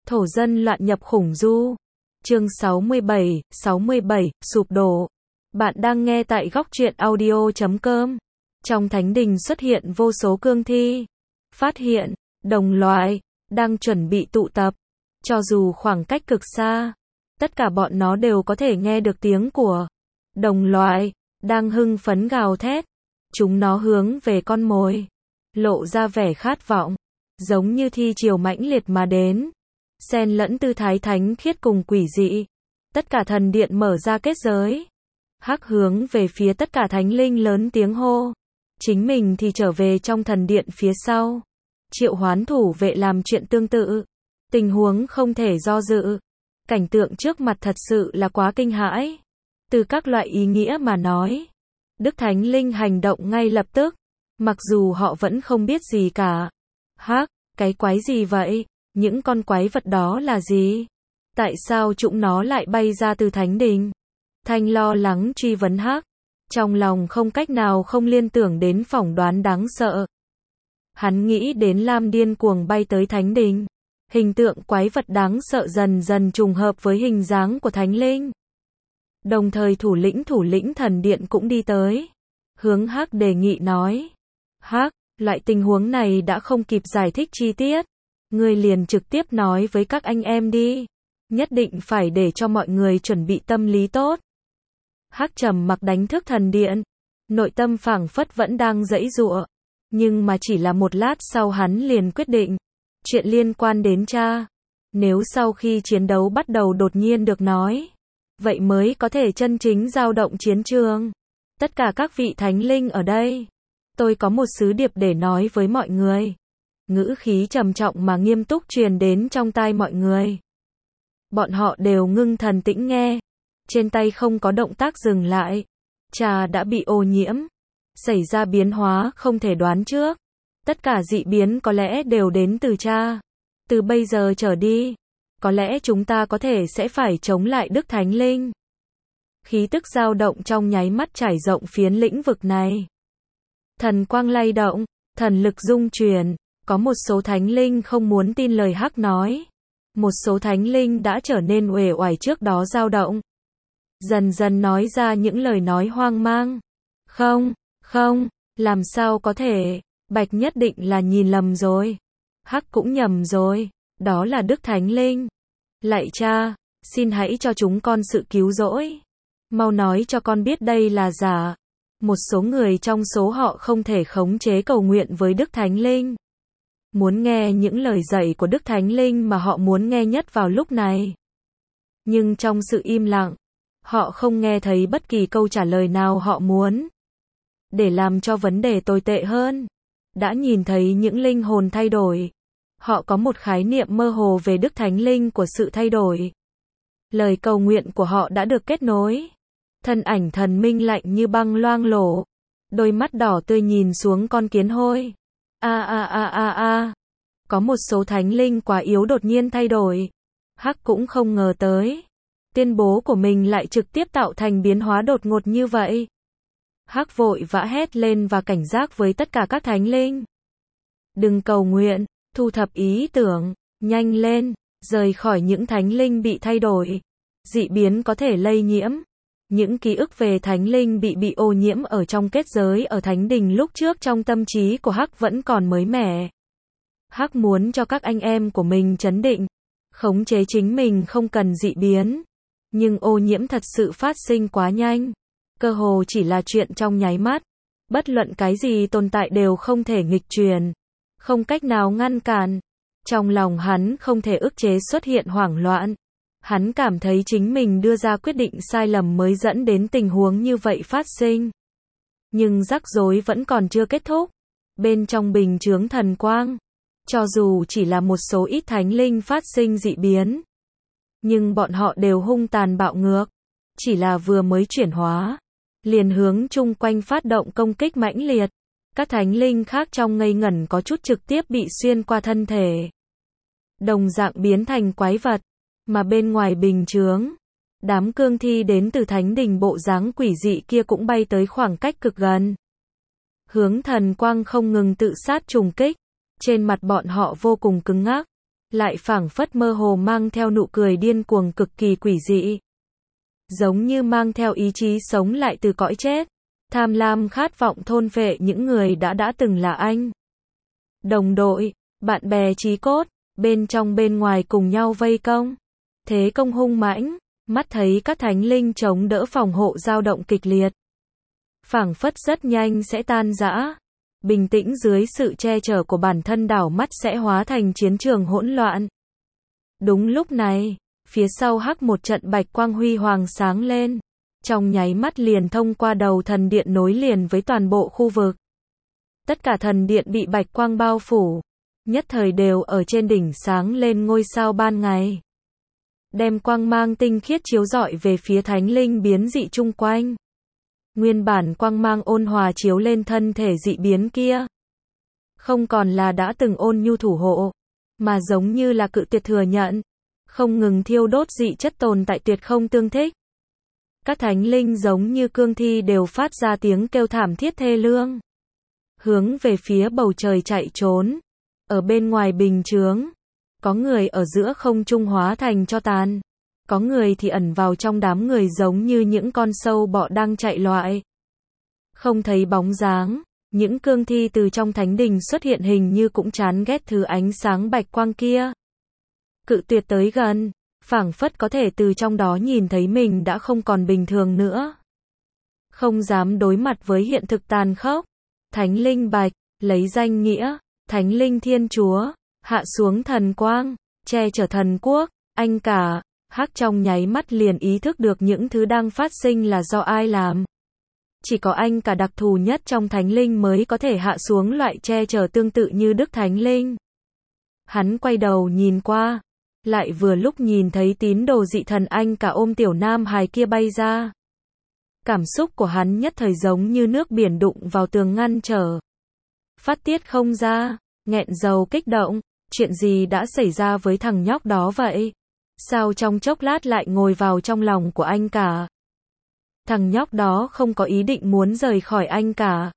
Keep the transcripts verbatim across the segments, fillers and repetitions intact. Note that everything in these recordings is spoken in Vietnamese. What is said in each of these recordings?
Thổ dân loạn nhập khủng du. Chương sáu mươi bảy, sáu mươi bảy, sụp đổ. Bạn đang nghe tại góc truyện audio chấm com. Trong thánh đình xuất hiện vô số cương thi. Phát hiện, đồng loại, đang chuẩn bị tụ tập. Cho dù khoảng cách cực xa, tất cả bọn nó đều có thể nghe được tiếng của đồng loại, đang hưng phấn gào thét. Chúng nó hướng về con mồi, lộ ra vẻ khát vọng, giống như thi triều mãnh liệt mà đến. Xen lẫn tư thái thánh khiết cùng quỷ dị. Tất cả thần điện mở ra kết giới. Hắc hướng về phía tất cả thánh linh lớn tiếng hô. Chính mình thì trở về trong thần điện phía sau. Triệu hoán thủ vệ làm chuyện tương tự. Tình huống không thể do dự. Cảnh tượng trước mặt thật sự là quá kinh hãi. Từ các loại ý nghĩa mà nói, Đức Thánh Linh hành động ngay lập tức. Mặc dù họ vẫn không biết gì cả. Hắc, cái quái gì vậy? Những con quái vật đó là gì? Tại sao chúng nó lại bay ra từ thánh đình? Thanh lo lắng truy vấn Hắc. Trong lòng không cách nào không liên tưởng đến phỏng đoán đáng sợ. Hắn nghĩ đến Lam điên cuồng bay tới thánh đình. Hình tượng quái vật đáng sợ dần dần trùng hợp với hình dáng của thánh linh. Đồng thời thủ lĩnh thủ lĩnh thần điện cũng đi tới. Hướng Hắc đề nghị nói. Hắc, loại tình huống này đã không kịp giải thích chi tiết. Ngươi liền trực tiếp nói với các anh em đi. Nhất định phải để cho mọi người chuẩn bị tâm lý tốt. Hắc trầm mặc đánh thức thần điện. Nội tâm phảng phất vẫn đang giãy giụa. Nhưng mà chỉ là một lát sau hắn liền quyết định. Chuyện liên quan đến cha. Nếu sau khi chiến đấu bắt đầu đột nhiên được nói. Vậy mới có thể chân chính dao động chiến trường. Tất cả các vị thánh linh ở đây. Tôi có một sứ điệp để nói với mọi người. Ngữ khí trầm trọng mà nghiêm túc truyền đến trong tai mọi người. Bọn họ đều ngưng thần tĩnh nghe. Trên tay không có động tác dừng lại. Trà đã bị ô nhiễm. Xảy ra biến hóa không thể đoán trước. Tất cả dị biến có lẽ đều đến từ cha. Từ bây giờ trở đi, có lẽ chúng ta có thể sẽ phải chống lại Đức Thánh Linh. Khí tức dao động trong nháy mắt trải rộng phiến lĩnh vực này. Thần quang lay động, thần lực dung chuyển. Có một số thánh linh không muốn tin lời Hắc nói. Một số thánh linh đã trở nên uể oải trước đó dao động. Dần dần nói ra những lời nói hoang mang. Không, không, làm sao có thể, Bạch nhất định là nhìn lầm rồi. Hắc cũng nhầm rồi, đó là Đức Thánh Linh. Lạy cha, xin hãy cho chúng con sự cứu rỗi. Mau nói cho con biết đây là giả. Một số người trong số họ không thể khống chế cầu nguyện với Đức Thánh Linh. Muốn nghe những lời dạy của Đức Thánh Linh mà họ muốn nghe nhất vào lúc này. Nhưng trong sự im lặng, họ không nghe thấy bất kỳ câu trả lời nào họ muốn. Để làm cho vấn đề tồi tệ hơn, đã nhìn thấy những linh hồn thay đổi. Họ có một khái niệm mơ hồ về Đức Thánh Linh của sự thay đổi. Lời cầu nguyện của họ đã được kết nối. Thân ảnh thần minh lạnh như băng loang lổ. Đôi mắt đỏ tươi nhìn xuống con kiến hôi. A a a a a. Có một số thánh linh quá yếu đột nhiên thay đổi. Hắc cũng không ngờ tới. Tuyên bố của mình lại trực tiếp tạo thành biến hóa đột ngột như vậy. Hắc vội vã hét lên và cảnh giác với tất cả các thánh linh. Đừng cầu nguyện, thu thập ý tưởng, nhanh lên, rời khỏi những thánh linh bị thay đổi. Dị biến có thể lây nhiễm. Những ký ức về thánh linh bị bị ô nhiễm ở trong kết giới ở thánh đình lúc trước trong tâm trí của Hắc vẫn còn mới mẻ. Hắc muốn cho các anh em của mình trấn định, khống chế chính mình không cần dị biến. Nhưng ô nhiễm thật sự phát sinh quá nhanh. Cơ hồ chỉ là chuyện trong nháy mắt. Bất luận cái gì tồn tại đều không thể nghịch truyền. Không cách nào ngăn cản. Trong lòng hắn không thể ức chế xuất hiện hoảng loạn. Hắn cảm thấy chính mình đưa ra quyết định sai lầm mới dẫn đến tình huống như vậy phát sinh. Nhưng rắc rối vẫn còn chưa kết thúc. Bên trong bình chướng thần quang, cho dù chỉ là một số ít thánh linh phát sinh dị biến, nhưng bọn họ đều hung tàn bạo ngược. Chỉ là vừa mới chuyển hóa, liền hướng chung quanh phát động công kích mãnh liệt. Các thánh linh khác trong ngây ngẩn có chút trực tiếp bị xuyên qua thân thể. Đồng dạng biến thành quái vật. Mà bên ngoài bình chướng, đám cương thi đến từ thánh đình bộ dáng quỷ dị kia cũng bay tới khoảng cách cực gần. Hướng thần quang không ngừng tự sát trùng kích. Trên mặt bọn họ vô cùng cứng ngắc. lại phảng phất mơ hồ mang theo nụ cười điên cuồng cực kỳ quỷ dị. Giống như mang theo ý chí sống lại từ cõi chết, tham lam khát vọng thôn phệ những người đã đã từng là anh. Đồng đội, bạn bè chí cốt, bên trong bên ngoài cùng nhau vây công. Thế công hung mãnh, mắt thấy các thánh linh chống đỡ phòng hộ dao động kịch liệt. Phảng phất rất nhanh sẽ tan rã. Bình tĩnh dưới sự che chở của bản thân đảo mắt sẽ hóa thành chiến trường hỗn loạn. Đúng lúc này, phía sau hắc một trận bạch quang huy hoàng sáng lên. Trong nháy mắt liền thông qua đầu thần điện nối liền với toàn bộ khu vực. Tất cả thần điện bị bạch quang bao phủ. Nhất thời đều ở trên đỉnh sáng lên ngôi sao ban ngày. Đem quang mang tinh khiết chiếu rọi về phía thánh linh biến dị chung quanh. Nguyên bản quang mang ôn hòa chiếu lên thân thể dị biến kia. Không còn là đã từng ôn nhu thủ hộ, mà giống như là cự tuyệt thừa nhận. Không ngừng thiêu đốt dị chất tồn tại tuyệt không tương thích. Các thánh linh giống như cương thi đều phát ra tiếng kêu thảm thiết thê lương. Hướng về phía bầu trời chạy trốn. Ở bên ngoài bình chướng. Có người ở giữa không trung hóa thành tro tàn. Có người thì ẩn vào trong đám người giống như những con sâu bọ đang chạy loại. Không thấy bóng dáng. Những cương thi từ trong thánh đình xuất hiện hình như cũng chán ghét thứ ánh sáng bạch quang kia. Cự tuyệt tới gần. Phảng phất có thể từ trong đó nhìn thấy mình đã không còn bình thường nữa. Không dám đối mặt với hiện thực tàn khốc. Thánh linh bạch, lấy danh nghĩa, thánh linh thiên chúa, hạ xuống thần quang, che chở thần quốc, anh cả, hắc trong nháy mắt liền ý thức được những thứ đang phát sinh là do ai làm. Chỉ có anh cả đặc thù nhất trong thánh linh mới có thể hạ xuống loại che chở tương tự như Đức Thánh Linh. Hắn quay đầu nhìn qua. Lại vừa lúc nhìn thấy tín đồ dị thần anh cả ôm tiểu nam hài kia bay ra. Cảm xúc của hắn nhất thời giống như nước biển đụng vào tường ngăn trở. Phát tiết không ra, nghẹn dầu kích động, chuyện gì đã xảy ra với thằng nhóc đó vậy? Sao trong chốc lát lại ngồi vào trong lòng của anh cả? Thằng nhóc đó không có ý định muốn rời khỏi anh cả.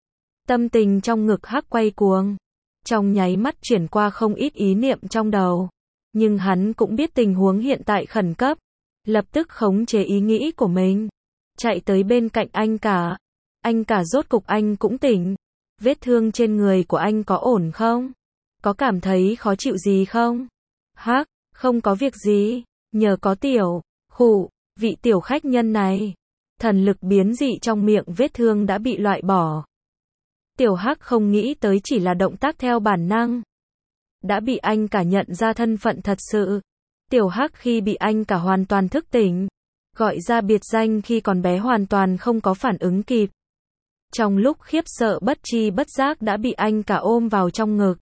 Tâm tình trong ngực hắc quay cuồng. Trong nháy mắt chuyển qua không ít ý niệm trong đầu. Nhưng hắn cũng biết tình huống hiện tại khẩn cấp. Lập tức khống chế ý nghĩ của mình. Chạy tới bên cạnh anh cả. Anh cả rốt cục anh cũng tỉnh. Vết thương trên người của anh có ổn không? Có cảm thấy khó chịu gì không? Hắc, không có việc gì. Nhờ có tiểu, khụ, vị tiểu khách nhân này. Thần lực biến dị trong miệng vết thương đã bị loại bỏ. Tiểu Hắc không nghĩ tới chỉ là động tác theo bản năng. Đã bị anh cả nhận ra thân phận thật sự. Tiểu Hắc khi bị anh cả hoàn toàn thức tỉnh. Gọi ra biệt danh khi còn bé hoàn toàn không có phản ứng kịp. Trong lúc khiếp sợ bất tri bất giác đã bị anh cả ôm vào trong ngực.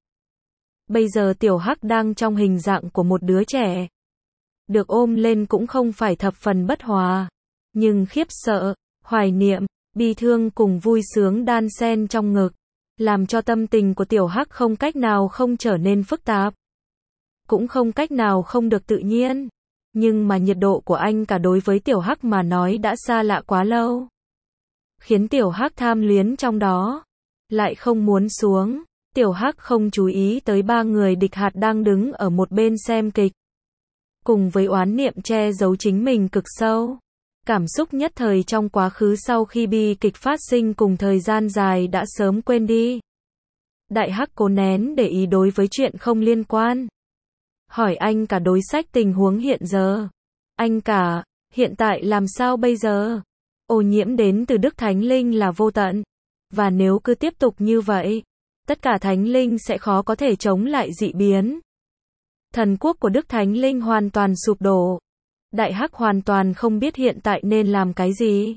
Bây giờ Tiểu Hắc đang trong hình dạng của một đứa trẻ. Được ôm lên cũng không phải thập phần bất hòa. Nhưng khiếp sợ, hoài niệm, bi thương cùng vui sướng đan xen trong ngực. Làm cho tâm tình của Tiểu Hắc không cách nào không trở nên phức tạp. Cũng không cách nào không được tự nhiên. Nhưng mà nhiệt độ của anh cả đối với Tiểu Hắc mà nói đã xa lạ quá lâu. Khiến Tiểu Hắc tham luyến trong đó. Lại không muốn xuống. Tiểu Hắc không chú ý tới ba người địch hạt đang đứng ở một bên xem kịch. Cùng với oán niệm che giấu chính mình cực sâu. Cảm xúc nhất thời trong quá khứ sau khi bi kịch phát sinh cùng thời gian dài đã sớm quên đi. Đại Hắc cố nén để ý đối với chuyện không liên quan. Hỏi anh cả đối sách tình huống hiện giờ. Anh cả, hiện tại làm sao bây giờ? Ô nhiễm đến từ Đức Thánh Linh là vô tận. Và nếu cứ tiếp tục như vậy, tất cả Thánh Linh sẽ khó có thể chống lại dị biến. Thần quốc của Đức Thánh Linh hoàn toàn sụp đổ. Đại Hắc hoàn toàn không biết hiện tại nên làm cái gì.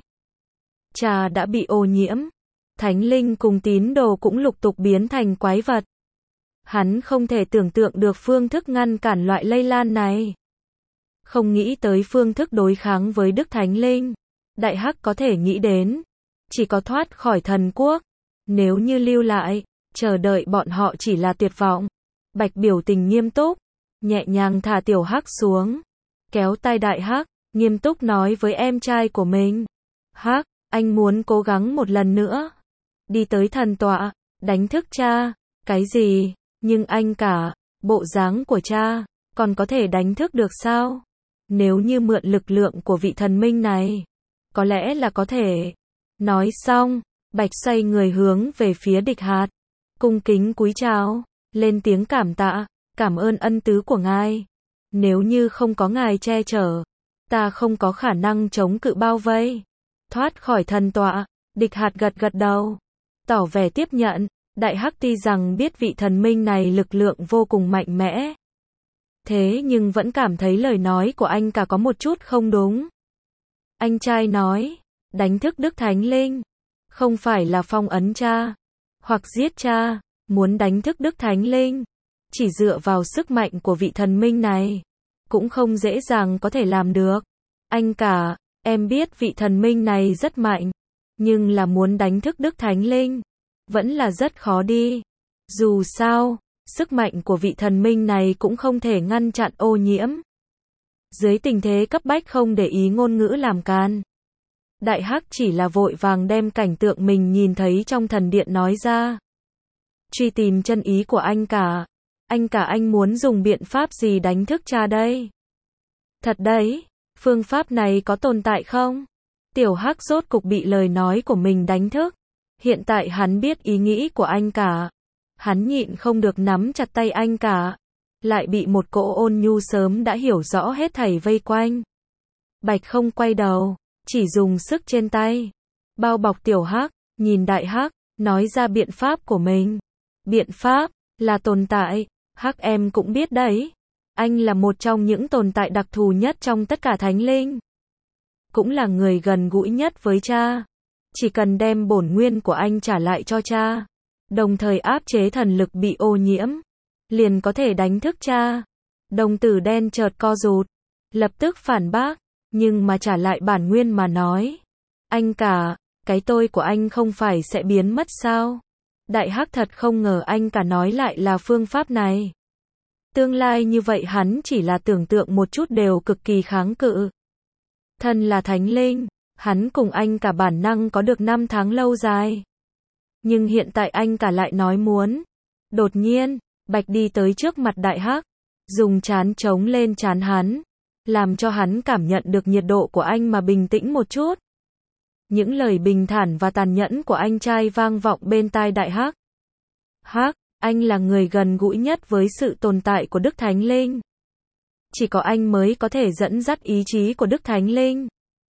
Trà đã bị ô nhiễm. Thánh Linh cùng tín đồ cũng lục tục biến thành quái vật. Hắn không thể tưởng tượng được phương thức ngăn cản loại lây lan này. Không nghĩ tới phương thức đối kháng với Đức Thánh Linh. Đại Hắc có thể nghĩ đến. Chỉ có thoát khỏi thần quốc. Nếu như lưu lại, chờ đợi bọn họ chỉ là tuyệt vọng. Bạch biểu tình nghiêm túc. Nhẹ nhàng thả Tiểu Hắc xuống. Kéo tay Đại Hắc, nghiêm túc nói với em trai của mình. Hắc, anh muốn cố gắng một lần nữa. Đi tới thần tọa, đánh thức cha. Cái gì? Nhưng anh cả, Bộ dáng của cha, còn có thể đánh thức được sao? Nếu như mượn lực lượng của vị thần minh này, có lẽ là có thể. Nói xong, Bạch xoay người hướng về phía Địch Hạt, cung kính cúi chào, lên tiếng cảm tạ, cảm ơn ân tứ của ngài. Nếu như không có ngài che chở, ta không có khả năng chống cự bao vây. Thoát khỏi thần tọa, Địch Hạt gật gật đầu, tỏ vẻ tiếp nhận. Đại Hắc tuy rằng biết vị thần minh này lực lượng vô cùng mạnh mẽ, thế nhưng vẫn cảm thấy lời nói của anh cả có một chút không đúng. Anh trai nói, đánh thức Đức Thánh Linh, không phải là phong ấn cha, hoặc giết cha, muốn đánh thức Đức Thánh Linh, chỉ dựa vào sức mạnh của vị thần minh này, cũng không dễ dàng có thể làm được. Anh cả, em biết vị thần minh này rất mạnh, nhưng là muốn đánh thức Đức Thánh Linh, vẫn là rất khó đi. Dù sao, sức mạnh của vị thần minh này cũng không thể ngăn chặn ô nhiễm. Dưới tình thế cấp bách không để ý ngôn ngữ làm can. Đại Hắc chỉ là vội vàng đem cảnh tượng mình nhìn thấy trong thần điện nói ra. Truy tìm chân ý của anh cả. Anh cả anh muốn dùng biện pháp gì đánh thức cha đây? Thật đấy, phương pháp này có tồn tại không? Tiểu Hắc rốt cục bị lời nói của mình đánh thức. Hiện tại hắn biết ý nghĩ của anh cả. Hắn nhịn không được nắm chặt tay anh cả. Lại bị một cỗ ôn nhu sớm đã hiểu rõ hết thảy vây quanh. Bạch không quay đầu, chỉ dùng sức trên tay. Bao bọc Tiểu Hắc, nhìn Đại Hắc, nói ra biện pháp của mình. Biện pháp, là tồn tại. Hắc em cũng biết đấy. Anh là một trong những tồn tại đặc thù nhất trong tất cả thánh linh. Cũng là người gần gũi nhất với cha. Chỉ cần đem bổn nguyên của anh trả lại cho cha, đồng thời áp chế thần lực bị ô nhiễm, liền có thể đánh thức cha. Đồng tử đen chợt co rụt, lập tức phản bác, nhưng mà trả lại bản nguyên mà nói. Anh cả, cái tôi của anh không phải sẽ biến mất sao? Đại Hắc thật không ngờ anh cả nói lại là phương pháp này. Tương lai như vậy hắn chỉ là tưởng tượng một chút đều cực kỳ kháng cự. Thân là thánh linh, hắn cùng anh cả bản năng có được năm tháng lâu dài. Nhưng hiện tại anh cả lại nói muốn. Đột nhiên, Bạch đi tới trước mặt Đại Hắc, dùng trán chống lên trán hắn, làm cho hắn cảm nhận được nhiệt độ của anh mà bình tĩnh một chút. Những lời bình thản và tàn nhẫn của anh trai vang vọng bên tai Đại Hắc. Hắc, anh là người gần gũi nhất với sự tồn tại của Đức Thánh Linh. Chỉ có anh mới có thể dẫn dắt ý chí của Đức Thánh Linh,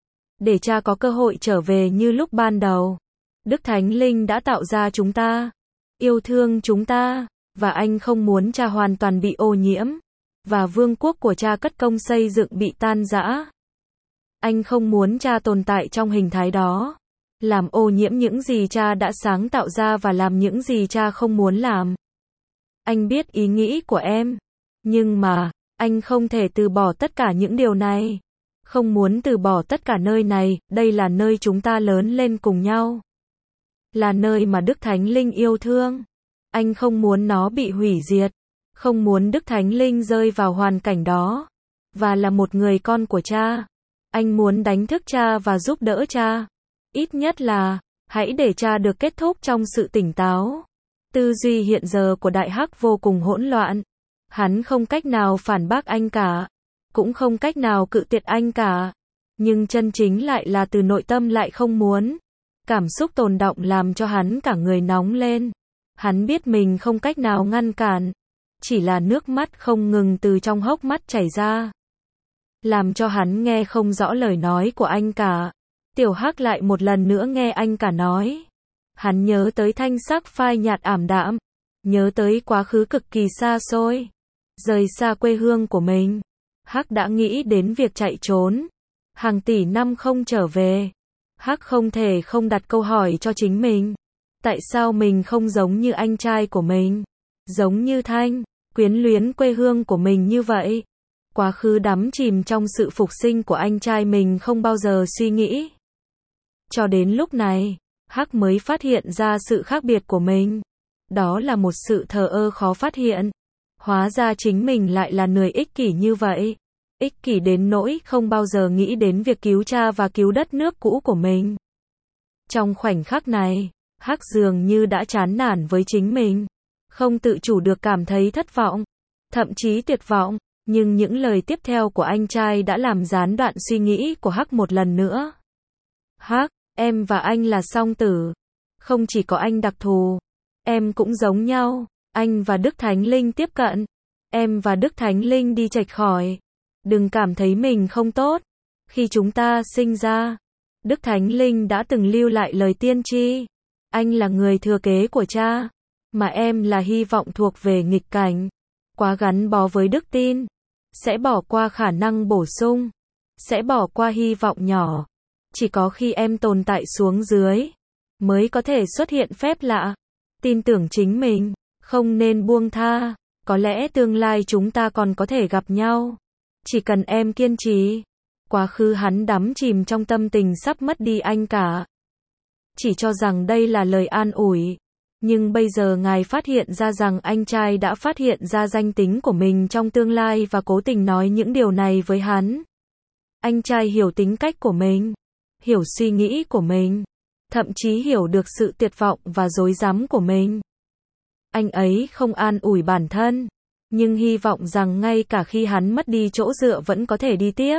để cha có cơ hội trở về như lúc ban đầu. Đức Thánh Linh đã tạo ra chúng ta, yêu thương chúng ta, và anh không muốn cha hoàn toàn bị ô nhiễm, và vương quốc của cha cất công xây dựng bị tan rã. Anh không muốn cha tồn tại trong hình thái đó, làm ô nhiễm những gì cha đã sáng tạo ra và làm những gì cha không muốn làm. Anh biết ý nghĩ của em, nhưng mà, anh không thể từ bỏ tất cả những điều này. Không muốn từ bỏ tất cả nơi này, đây là nơi chúng ta lớn lên cùng nhau. Là nơi mà Đức Thánh Linh yêu thương. Anh không muốn nó bị hủy diệt. Không muốn Đức Thánh Linh rơi vào hoàn cảnh đó. Và là một người con của cha. Anh muốn đánh thức cha và giúp đỡ cha. Ít nhất là, hãy để cha được kết thúc trong sự tỉnh táo. Tư duy hiện giờ của Đại Hắc vô cùng hỗn loạn. Hắn không cách nào phản bác anh cả, cũng không cách nào cự tuyệt anh cả. Nhưng chân chính lại là từ nội tâm lại không muốn. Cảm xúc tồn đọng làm cho hắn cả người nóng lên. Hắn biết mình không cách nào ngăn cản. Chỉ là nước mắt không ngừng từ trong hốc mắt chảy ra, làm cho hắn nghe không rõ lời nói của anh cả. Tiểu Hắc lại một lần nữa nghe anh cả nói. Hắn nhớ tới thanh sắc phai nhạt ảm đạm, nhớ tới quá khứ cực kỳ xa xôi, rời xa quê hương của mình. Hắc đã nghĩ đến việc chạy trốn, hàng tỷ năm không trở về. Hắc không thể không đặt câu hỏi cho chính mình. Tại sao mình không giống như anh trai của mình, giống như Thanh, quyến luyến quê hương của mình như vậy? Quá khứ đắm chìm trong sự phục sinh của anh trai mình không bao giờ suy nghĩ. Cho đến lúc này, Hắc mới phát hiện ra sự khác biệt của mình. Đó là một sự thờ ơ khó phát hiện. Hóa ra chính mình lại là người ích kỷ như vậy. Ích kỷ đến nỗi không bao giờ nghĩ đến việc cứu cha và cứu đất nước cũ của mình. Trong khoảnh khắc này, Hắc dường như đã chán nản với chính mình. Không tự chủ được cảm thấy thất vọng. thậm chí tuyệt vọng. Nhưng những lời tiếp theo của anh trai đã làm gián đoạn suy nghĩ của Hắc một lần nữa. Hắc, em và anh là song tử. Không chỉ có anh đặc thù. Em cũng giống nhau. Anh và Đức Thánh Linh tiếp cận. Em và Đức Thánh Linh đi chệch khỏi. Đừng cảm thấy mình không tốt. Khi chúng ta sinh ra, Đức Thánh Linh đã từng lưu lại lời tiên tri. Anh là người thừa kế của cha, mà em là hy vọng thuộc về nghịch cảnh. Quá gắn bó với đức tin, sẽ bỏ qua khả năng bổ sung, sẽ bỏ qua hy vọng nhỏ. Chỉ có khi em tồn tại xuống dưới, mới có thể xuất hiện phép lạ. Tin tưởng chính mình, không nên buông tha. Có lẽ tương lai chúng ta còn có thể gặp nhau. Chỉ cần em kiên trì. Quá khứ hắn đắm chìm trong tâm tình sắp mất đi anh cả. Chỉ cho rằng đây là lời an ủi. Nhưng bây giờ ngài phát hiện ra rằng anh trai đã phát hiện ra danh tính của mình trong tương lai và cố tình nói những điều này với hắn. Anh trai hiểu tính cách của mình, hiểu suy nghĩ của mình, thậm chí hiểu được sự tuyệt vọng và rối rắm của mình. Anh ấy không an ủi bản thân, nhưng hy vọng rằng ngay cả khi hắn mất đi chỗ dựa vẫn có thể đi tiếp.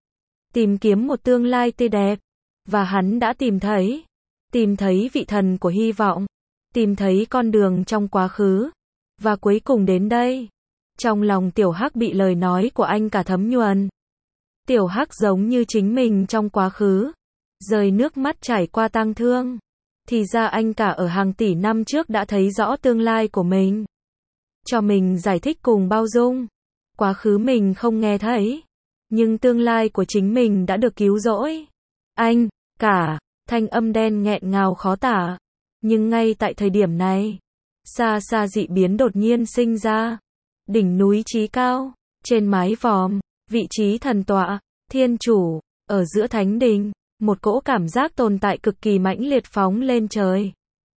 Tìm kiếm một tương lai tươi đẹp. Và hắn đã tìm thấy. Tìm thấy vị thần của hy vọng. Tìm thấy con đường trong quá khứ. Và cuối cùng đến đây. Trong lòng Tiểu Hắc bị lời nói của anh cả thấm nhuần. Tiểu Hắc giống như chính mình trong quá khứ. Rơi nước mắt trải qua tang thương. Thì ra anh cả ở hàng tỷ năm trước đã thấy rõ tương lai của mình. Cho mình giải thích cùng bao dung. Quá khứ mình không nghe thấy. Nhưng tương lai của chính mình đã được cứu rỗi. Anh, cả, thanh âm đen nghẹn ngào khó tả. Nhưng ngay tại thời điểm này, xa xa dị biến đột nhiên sinh ra. Đỉnh núi chí cao, trên mái vòm, vị trí thần tọa, thiên chủ, ở giữa thánh đình, một cỗ cảm giác tồn tại cực kỳ mãnh liệt phóng lên trời.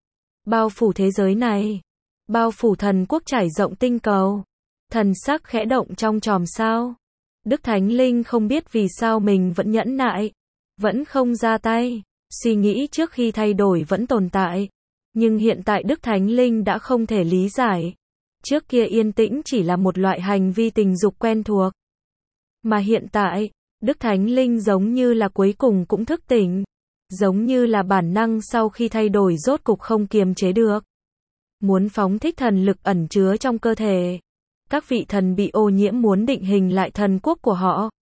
Bao phủ thế giới này, bao phủ thần quốc trải rộng tinh cầu. Thần sắc khẽ động trong chòm sao. Đức Thánh Linh không biết vì sao mình vẫn nhẫn nại, vẫn không ra tay. Suy nghĩ trước khi thay đổi vẫn tồn tại. Nhưng hiện tại Đức Thánh Linh đã không thể lý giải. Trước kia yên tĩnh chỉ là một loại hành vi tình dục quen thuộc. Mà hiện tại, Đức Thánh Linh giống như là cuối cùng cũng thức tỉnh. Giống như là bản năng sau khi thay đổi rốt cục không kiềm chế được. Muốn phóng thích thần lực ẩn chứa trong cơ thể. Các vị thần bị ô nhiễm muốn định hình lại thần quốc của họ.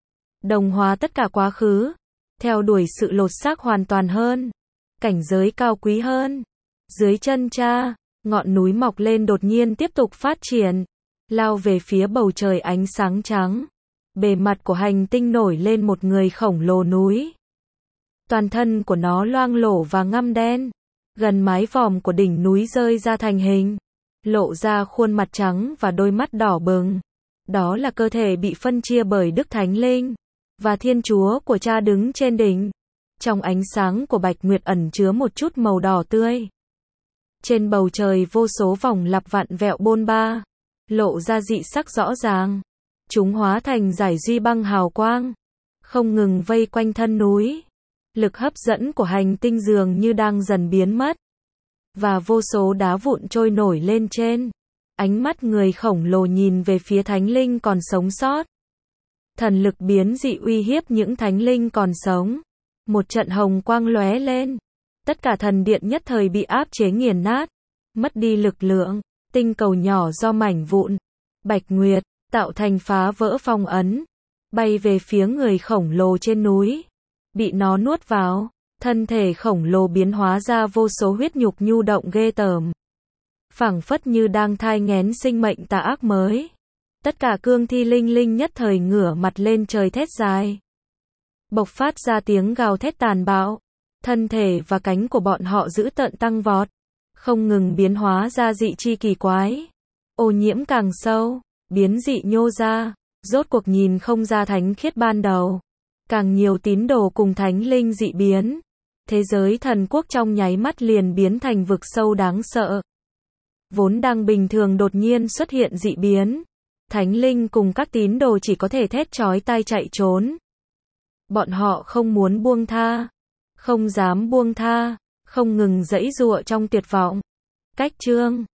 Đồng hóa tất cả quá khứ. Theo đuổi sự lột xác hoàn toàn hơn. Cảnh giới cao quý hơn. Dưới chân cha, ngọn núi mọc lên đột nhiên tiếp tục phát triển. Lao về phía bầu trời ánh sáng trắng. Bề mặt của hành tinh nổi lên một người khổng lồ núi. Toàn thân của nó loang lổ và ngăm đen. Gần mái vòm của đỉnh núi rơi ra thành hình. Lộ ra khuôn mặt trắng và đôi mắt đỏ bừng. Đó là cơ thể bị phân chia bởi Đức Thánh Linh. Và Thiên Chúa của cha đứng trên đỉnh. Trong ánh sáng của bạch nguyệt ẩn chứa một chút màu đỏ tươi. Trên bầu trời vô số vòng lặp vặn vẹo bôn ba. Lộ ra dị sắc rõ ràng. Chúng hóa thành dải duy băng hào quang. Không ngừng vây quanh thân núi. Lực hấp dẫn của hành tinh dường như đang dần biến mất. Và vô số đá vụn trôi nổi lên trên. Ánh mắt người khổng lồ nhìn về phía thánh linh còn sống sót. Thần lực biến dị uy hiếp những thánh linh còn sống. Một trận hồng quang lóe lên. Tất cả thần điện nhất thời bị áp chế nghiền nát. Mất đi lực lượng. Tinh cầu nhỏ do mảnh vụn. Bạch nguyệt, tạo thành phá vỡ phong ấn. Bay về phía người khổng lồ trên núi. Bị nó nuốt vào. Thân thể khổng lồ biến hóa ra vô số huyết nhục nhu động ghê tởm. Phảng phất như đang thai nghén sinh mệnh tà ác mới. Tất cả cương thi linh linh nhất thời ngửa mặt lên trời thét dài. Bộc phát ra tiếng gào thét tàn bạo. Thân thể và cánh của bọn họ dữ tợn tăng vọt. Không ngừng biến hóa ra dị chi kỳ quái. Ô nhiễm càng sâu. Biến dị nhô ra. Rốt cuộc nhìn không ra thánh khiết ban đầu. Càng nhiều tín đồ cùng thánh linh dị biến. Thế giới thần quốc trong nháy mắt liền biến thành vực sâu đáng sợ. Vốn đang bình thường đột nhiên xuất hiện dị biến. Thánh linh cùng các tín đồ chỉ có thể thét chói tai chạy trốn. Bọn họ không muốn buông tha. Không dám buông tha. Không ngừng giãy giụa trong tuyệt vọng. Cách chương